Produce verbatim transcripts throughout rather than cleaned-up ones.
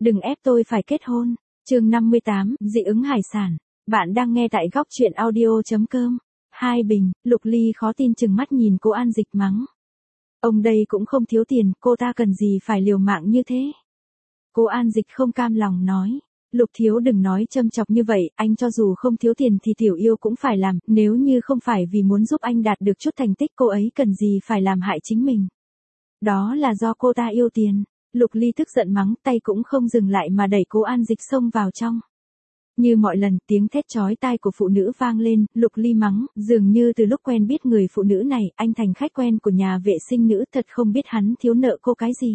đừng ép tôi phải kết hôn. Chương năm mươi tám, dị ứng hải sản. Bạn đang nghe tại góc truyện audio chấm com. Hai bình, Lục Ly khó tin chừng mắt nhìn cô An Dịch mắng. Ông đây cũng không thiếu tiền, cô ta cần gì phải liều mạng như thế. Cô An Dịch không cam lòng nói. Lục thiếu đừng nói châm chọc như vậy, anh cho dù không thiếu tiền thì tiểu yêu cũng phải làm, nếu như không phải vì muốn giúp anh đạt được chút thành tích cô ấy cần gì phải làm hại chính mình. Đó là do cô ta yêu tiền. Lục Ly tức giận mắng, tay cũng không dừng lại mà đẩy cô An Dịch xông vào trong. Như mọi lần, tiếng thét chói tai của phụ nữ vang lên, Lục Ly mắng, dường như từ lúc quen biết người phụ nữ này, anh thành khách quen của nhà vệ sinh nữ, thật không biết hắn thiếu nợ cô cái gì.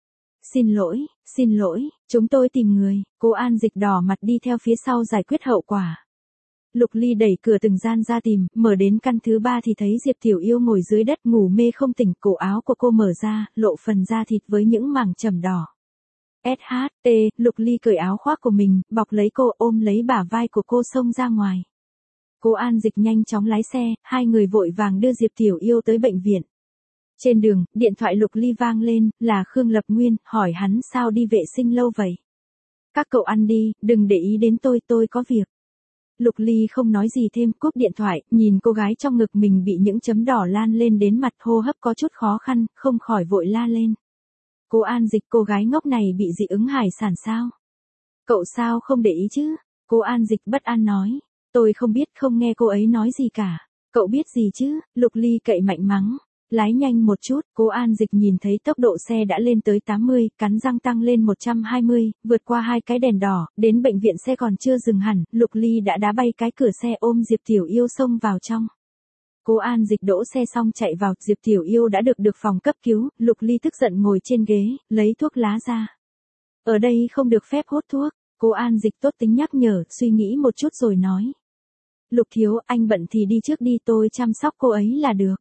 Xin lỗi, xin lỗi, chúng tôi tìm người. Cô An Dịch đỏ mặt đi theo phía sau giải quyết hậu quả. Lục Ly đẩy cửa từng gian ra tìm, mở đến căn thứ ba thì thấy Diệp Tiểu Yêu ngồi dưới đất ngủ mê không tỉnh, cổ áo của cô mở ra, lộ phần da thịt với những mảng chầm đỏ. ét hát tê, Lục Ly cởi áo khoác của mình, bọc lấy cô, ôm lấy bả vai của cô xông ra ngoài. Cô An Dịch nhanh chóng lái xe, hai người vội vàng đưa Diệp Tiểu Yêu tới bệnh viện. Trên đường, điện thoại Lục Ly vang lên, là Khương Lập Nguyên, hỏi hắn sao đi vệ sinh lâu vậy. Các cậu ăn đi, đừng để ý đến tôi, tôi có việc. Lục Ly không nói gì thêm, cúp điện thoại, nhìn cô gái trong ngực mình bị những chấm đỏ lan lên đến mặt, hô hấp có chút khó khăn, không khỏi vội la lên. Cô An Dịch, cô gái ngốc này bị dị ứng hải sản sao? Cậu sao không để ý chứ? Cô An Dịch bất an nói. Tôi không biết, không nghe cô ấy nói gì cả. Cậu biết gì chứ? Lục Ly cậy mạnh mắng. Lái nhanh một chút, cô An Dịch nhìn thấy tốc độ xe đã lên tới tám mươi, cắn răng tăng lên một trăm hai mươi, vượt qua hai cái đèn đỏ, đến bệnh viện xe còn chưa dừng hẳn, Lục Ly đã đá bay cái cửa xe ôm Diệp Tiểu Yêu xông vào trong. Cô An Dịch đỗ xe xong chạy vào, Diệp Tiểu Yêu đã được được phòng cấp cứu, Lục Ly tức giận ngồi trên ghế, lấy thuốc lá ra. Ở đây không được phép hút thuốc, cô An Dịch tốt tính nhắc nhở, suy nghĩ một chút rồi nói. Lục thiếu, anh bận thì đi trước đi, tôi chăm sóc cô ấy là được.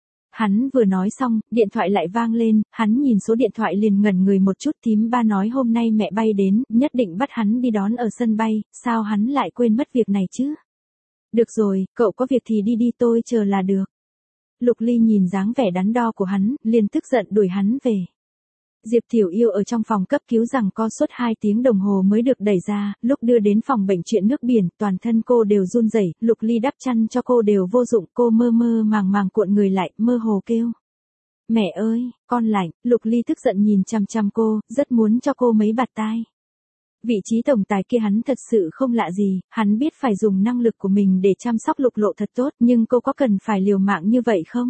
Hắn vừa nói xong, điện thoại lại vang lên, hắn nhìn số điện thoại liền ngẩn người một chút, thím ba nói hôm nay mẹ bay đến, nhất định bắt hắn đi đón ở sân bay, sao hắn lại quên mất việc này chứ? Được rồi, cậu có việc thì đi đi, tôi chờ là được. Lục Ly nhìn dáng vẻ đắn đo của hắn, liền tức giận đuổi hắn về. Diệp Tiểu Yêu ở trong phòng cấp cứu rằng co suốt hai tiếng đồng hồ mới được đẩy ra, lúc đưa đến phòng bệnh chuyện nước biển, toàn thân cô đều run rẩy, Lục Ly đắp chăn cho cô đều vô dụng, cô mơ mơ màng màng cuộn người lại, mơ hồ kêu. Mẹ ơi, con lạnh, Lục Ly tức giận nhìn chằm chằm cô, rất muốn cho cô mấy bạt tai. Vị trí tổng tài kia hắn thật sự không lạ gì, hắn biết phải dùng năng lực của mình để chăm sóc Lục Lộ thật tốt, nhưng cô có cần phải liều mạng như vậy không?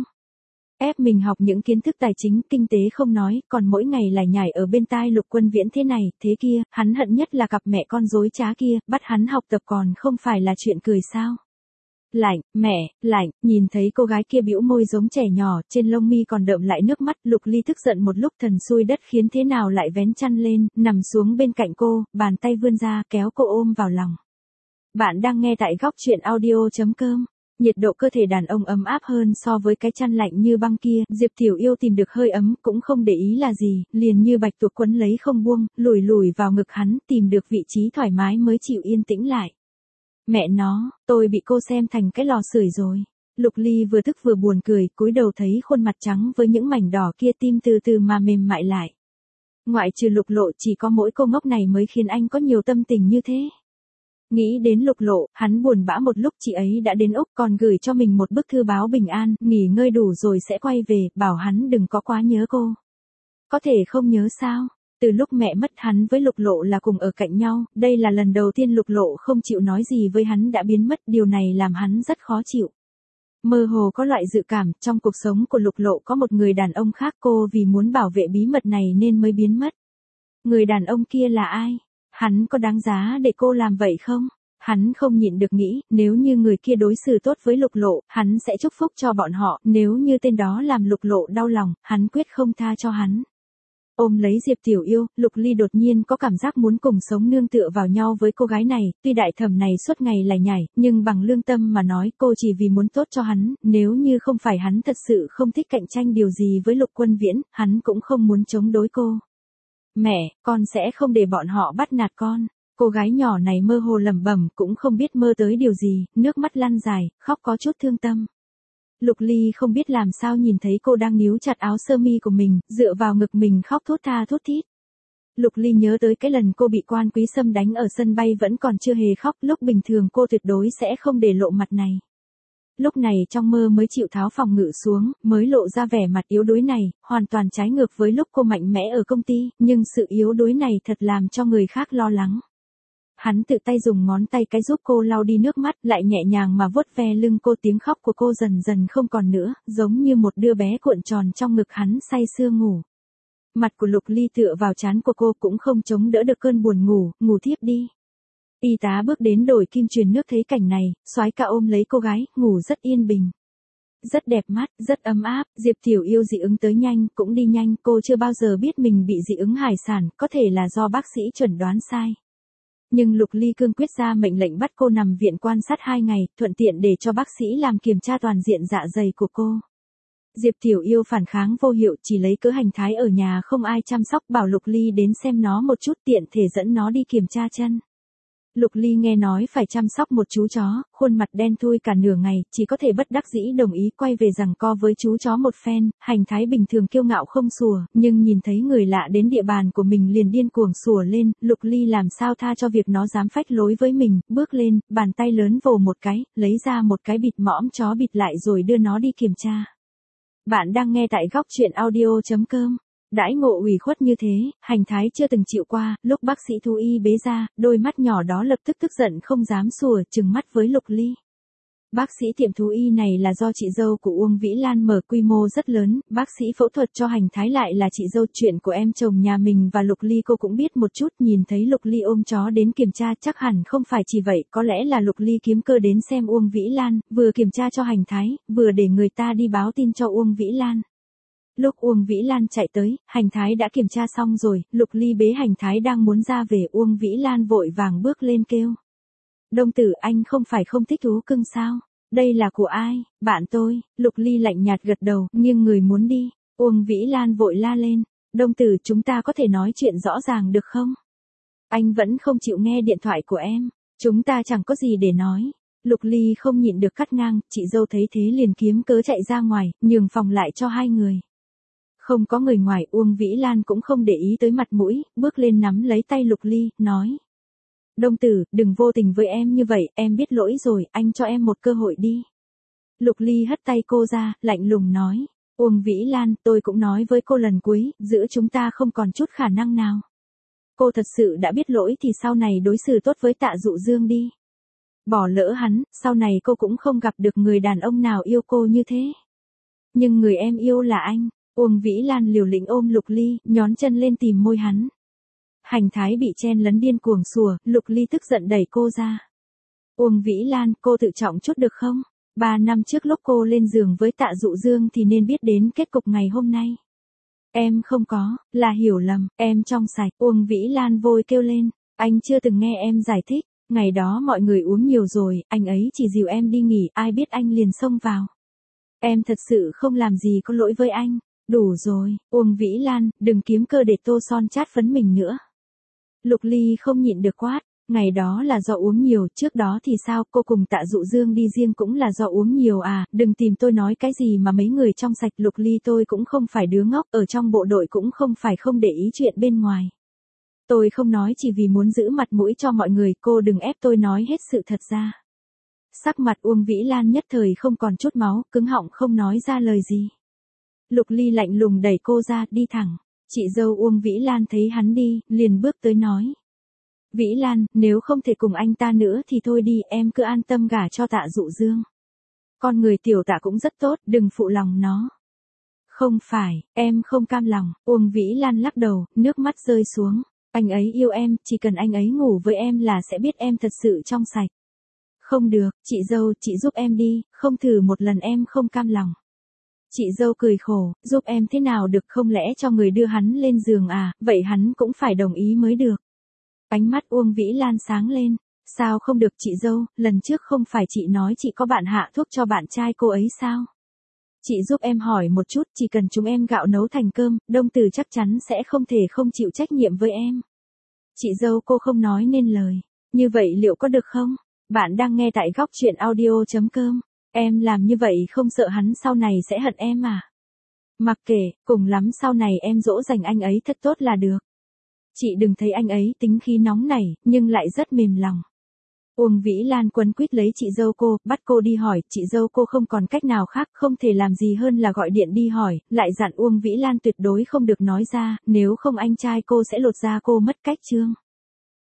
Ép mình học những kiến thức tài chính, kinh tế không nói, còn mỗi ngày lải nhải ở bên tai Lục Quân Viễn thế này, thế kia, hắn hận nhất là cặp mẹ con dối trá kia, bắt hắn học tập còn không phải là chuyện cười sao. Lạnh, mẹ, lạnh, nhìn thấy cô gái kia bĩu môi giống trẻ nhỏ, trên lông mi còn đượm lại nước mắt, Lục Ly tức giận một lúc thần xui đất khiến thế nào lại vén chăn lên, nằm xuống bên cạnh cô, bàn tay vươn ra kéo cô ôm vào lòng. Bạn đang nghe tại góc truyện audio chấm com. Nhiệt độ cơ thể đàn ông ấm áp hơn so với cái chăn lạnh như băng kia, Diệp Tiểu Yêu tìm được hơi ấm, cũng không để ý là gì, liền như bạch tuộc quấn lấy không buông, lùi lùi vào ngực hắn, tìm được vị trí thoải mái mới chịu yên tĩnh lại. Mẹ nó, tôi bị cô xem thành cái lò sưởi rồi. Lục Ly vừa tức vừa buồn cười, cúi đầu thấy khuôn mặt trắng với những mảnh đỏ kia, tim từ từ mà mềm mại lại. Ngoại trừ Lục Lộ, chỉ có mỗi cô ngốc này mới khiến anh có nhiều tâm tình như thế. Nghĩ đến Lục Lộ, hắn buồn bã một lúc, chị ấy đã đến Úc còn gửi cho mình một bức thư báo bình an, nghỉ ngơi đủ rồi sẽ quay về, bảo hắn đừng có quá nhớ cô. Có thể không nhớ sao? Từ lúc mẹ mất hắn với Lục Lộ là cùng ở cạnh nhau, đây là lần đầu tiên Lục Lộ không chịu nói gì với hắn đã biến mất, điều này làm hắn rất khó chịu. Mơ hồ có loại dự cảm, trong cuộc sống của Lục Lộ có một người đàn ông khác, cô vì muốn bảo vệ bí mật này nên mới biến mất. Người đàn ông kia là ai? Hắn có đáng giá để cô làm vậy không? Hắn không nhịn được nghĩ, nếu như người kia đối xử tốt với Lục Lộ, hắn sẽ chúc phúc cho bọn họ, nếu như tên đó làm Lục Lộ đau lòng, hắn quyết không tha cho hắn. Ôm lấy Diệp Tiểu Yêu, Lục Ly đột nhiên có cảm giác muốn cùng sống nương tựa vào nhau với cô gái này, tuy đại thẩm này suốt ngày lải nhải, nhưng bằng lương tâm mà nói cô chỉ vì muốn tốt cho hắn, nếu như không phải hắn thật sự không thích cạnh tranh điều gì với Lục Quân Viễn, hắn cũng không muốn chống đối cô. Mẹ, con sẽ không để bọn họ bắt nạt con. Cô gái nhỏ này mơ hồ lẩm bẩm, cũng không biết mơ tới điều gì, nước mắt lăn dài, khóc có chút thương tâm. Lục Ly không biết làm sao nhìn thấy cô đang níu chặt áo sơ mi của mình, dựa vào ngực mình khóc thút tha thút thít. Lục Ly nhớ tới cái lần cô bị Quan Quý Sâm đánh ở sân bay vẫn còn chưa hề khóc, lúc bình thường cô tuyệt đối sẽ không để lộ mặt này. Lúc này trong mơ mới chịu tháo phòng ngự xuống, mới lộ ra vẻ mặt yếu đuối này, hoàn toàn trái ngược với lúc cô mạnh mẽ ở công ty, nhưng sự yếu đuối này thật làm cho người khác lo lắng. Hắn tự tay dùng ngón tay cái giúp cô lau đi nước mắt, lại nhẹ nhàng mà vuốt ve lưng cô, tiếng khóc của cô dần dần không còn nữa, giống như một đứa bé cuộn tròn trong ngực hắn say sưa ngủ. Mặt của Lục Ly tựa vào trán của cô cũng không chống đỡ được cơn buồn ngủ, ngủ thiếp đi. Y tá bước đến đổi kim truyền nước thấy cảnh này, soái ca ôm lấy cô gái, ngủ rất yên bình. Rất đẹp mắt, rất ấm áp, Diệp Tiểu Yêu dị ứng tới nhanh, cũng đi nhanh, cô chưa bao giờ biết mình bị dị ứng hải sản, có thể là do bác sĩ chuẩn đoán sai. Nhưng Lục Ly cương quyết ra mệnh lệnh bắt cô nằm viện quan sát hai ngày, thuận tiện để cho bác sĩ làm kiểm tra toàn diện dạ dày của cô. Diệp Tiểu Yêu phản kháng vô hiệu, chỉ lấy cớ hành thái ở nhà không ai chăm sóc, bảo Lục Ly đến xem nó một chút, tiện thể dẫn nó đi kiểm tra chân. Lục Ly nghe nói phải chăm sóc một chú chó, khuôn mặt đen thui cả nửa ngày, chỉ có thể bất đắc dĩ đồng ý quay về giằng co với chú chó một phen. Hành thái bình thường kiêu ngạo không sủa, nhưng nhìn thấy người lạ đến địa bàn của mình liền điên cuồng sủa lên. Lục Ly làm sao tha cho việc nó dám phách lối với mình, bước lên, bàn tay lớn vồ một cái, lấy ra một cái bịt mõm chó bịt lại rồi đưa nó đi kiểm tra. Bạn đang nghe tại góc truyện audio chấm com. Đãi ngộ ủy khuất như thế, hành thái chưa từng chịu qua, lúc bác sĩ thú y bế ra, đôi mắt nhỏ đó lập tức tức giận không dám sủa, trừng mắt với Lục Ly. Bác sĩ tiệm thú y này là do chị dâu của Uông Vĩ Lan mở, quy mô rất lớn, bác sĩ phẫu thuật cho hành thái lại là chị dâu chuyện của em chồng nhà mình và Lục Ly cô cũng biết một chút, nhìn thấy Lục Ly ôm chó đến kiểm tra chắc hẳn không phải chỉ vậy, có lẽ là Lục Ly kiếm cơ đến xem Uông Vĩ Lan, vừa kiểm tra cho hành thái, vừa để người ta đi báo tin cho Uông Vĩ Lan. Lúc Uông Vĩ Lan chạy tới, hành thái đã kiểm tra xong rồi, Lục Ly bế hành thái đang muốn ra về, Uông Vĩ Lan vội vàng bước lên kêu. Đông tử, anh không phải không thích thú cưng sao? Đây là của ai? Bạn tôi. Lục Ly lạnh nhạt gật đầu, nghiêng người muốn đi. Uông Vĩ Lan vội la lên. Đông tử, chúng ta có thể nói chuyện rõ ràng được không? Anh vẫn không chịu nghe điện thoại của em. Chúng ta chẳng có gì để nói. Lục Ly không nhịn được cắt ngang, chị dâu thấy thế liền kiếm cớ chạy ra ngoài, nhường phòng lại cho hai người. Không có người ngoài, Uông Vĩ Lan cũng không để ý tới mặt mũi, bước lên nắm lấy tay Lục Ly, nói. Đông tử, đừng vô tình với em như vậy, em biết lỗi rồi, anh cho em một cơ hội đi. Lục Ly hất tay cô ra, lạnh lùng nói. Uông Vĩ Lan, tôi cũng nói với cô lần cuối, giữa chúng ta không còn chút khả năng nào. Cô thật sự đã biết lỗi thì sau này đối xử tốt với Tạ Dụ Dương đi. Bỏ lỡ hắn, sau này cô cũng không gặp được người đàn ông nào yêu cô như thế. Nhưng người em yêu là anh. Uông Vĩ Lan liều lĩnh ôm Lục Ly, nhón chân lên tìm môi hắn. Hành thái bị chen lấn điên cuồng sủa, Lục Ly tức giận đẩy cô ra. Uông Vĩ Lan, cô tự trọng chút được không? Ba năm trước lúc cô lên giường với Tạ Dụ Dương thì nên biết đến kết cục ngày hôm nay. Em không có, là hiểu lầm, em trong sạch. Uông Vĩ Lan vội kêu lên, anh chưa từng nghe em giải thích, ngày đó mọi người uống nhiều rồi, anh ấy chỉ dìu em đi nghỉ, ai biết anh liền xông vào. Em thật sự không làm gì có lỗi với anh. Đủ rồi, Uông Vĩ Lan, đừng kiếm cơ để tô son chát phấn mình nữa. Lục Ly không nhịn được quát, ngày đó là do uống nhiều, trước đó thì sao, cô cùng Tạ Dụ Dương đi riêng cũng là do uống nhiều à, đừng tìm tôi nói cái gì mà mấy người trong sạch. Lục Ly, tôi cũng không phải đứa ngốc, ở trong bộ đội cũng không phải không để ý chuyện bên ngoài. Tôi không nói chỉ vì muốn giữ mặt mũi cho mọi người, cô đừng ép tôi nói hết sự thật ra. Sắc mặt Uông Vĩ Lan nhất thời không còn chút máu, cứng họng không nói ra lời gì. Lục Ly lạnh lùng đẩy cô ra, đi thẳng. Chị dâu Uông Vĩ Lan thấy hắn đi, liền bước tới nói. Vĩ Lan, nếu không thể cùng anh ta nữa thì thôi đi, em cứ an tâm gả cho Tạ Dụ Dương. Con người tiểu Tạ cũng rất tốt, đừng phụ lòng nó. Không phải, em không cam lòng. Uông Vĩ Lan lắc đầu, nước mắt rơi xuống. Anh ấy yêu em, chỉ cần anh ấy ngủ với em là sẽ biết em thật sự trong sạch. Không được, chị dâu, chị giúp em đi, không thử một lần em không cam lòng. Chị dâu cười khổ, giúp em thế nào được, không lẽ cho người đưa hắn lên giường à, vậy hắn cũng phải đồng ý mới được. Ánh mắt Uông Vĩ Lan sáng lên, sao không được chị dâu, lần trước không phải chị nói chị có bạn hạ thuốc cho bạn trai cô ấy sao? Chị giúp em hỏi một chút, chỉ cần chúng em gạo nấu thành cơm, Đông Từ chắc chắn sẽ không thể không chịu trách nhiệm với em. Chị dâu, cô không nói nên lời, như vậy liệu có được không? Bạn đang nghe tại góc truyện audio chấm com. Em làm như vậy không sợ hắn sau này sẽ hận em à? Mặc kệ, cùng lắm sau này em dỗ dành anh ấy thật tốt là được. Chị đừng thấy anh ấy tính khí nóng nảy, nhưng lại rất mềm lòng. Uông Vĩ Lan quấn quýt lấy chị dâu cô, bắt cô đi hỏi, chị dâu cô không còn cách nào khác, không thể làm gì hơn là gọi điện đi hỏi, lại dặn Uông Vĩ Lan tuyệt đối không được nói ra, nếu không anh trai cô sẽ lột da cô mất cách chương.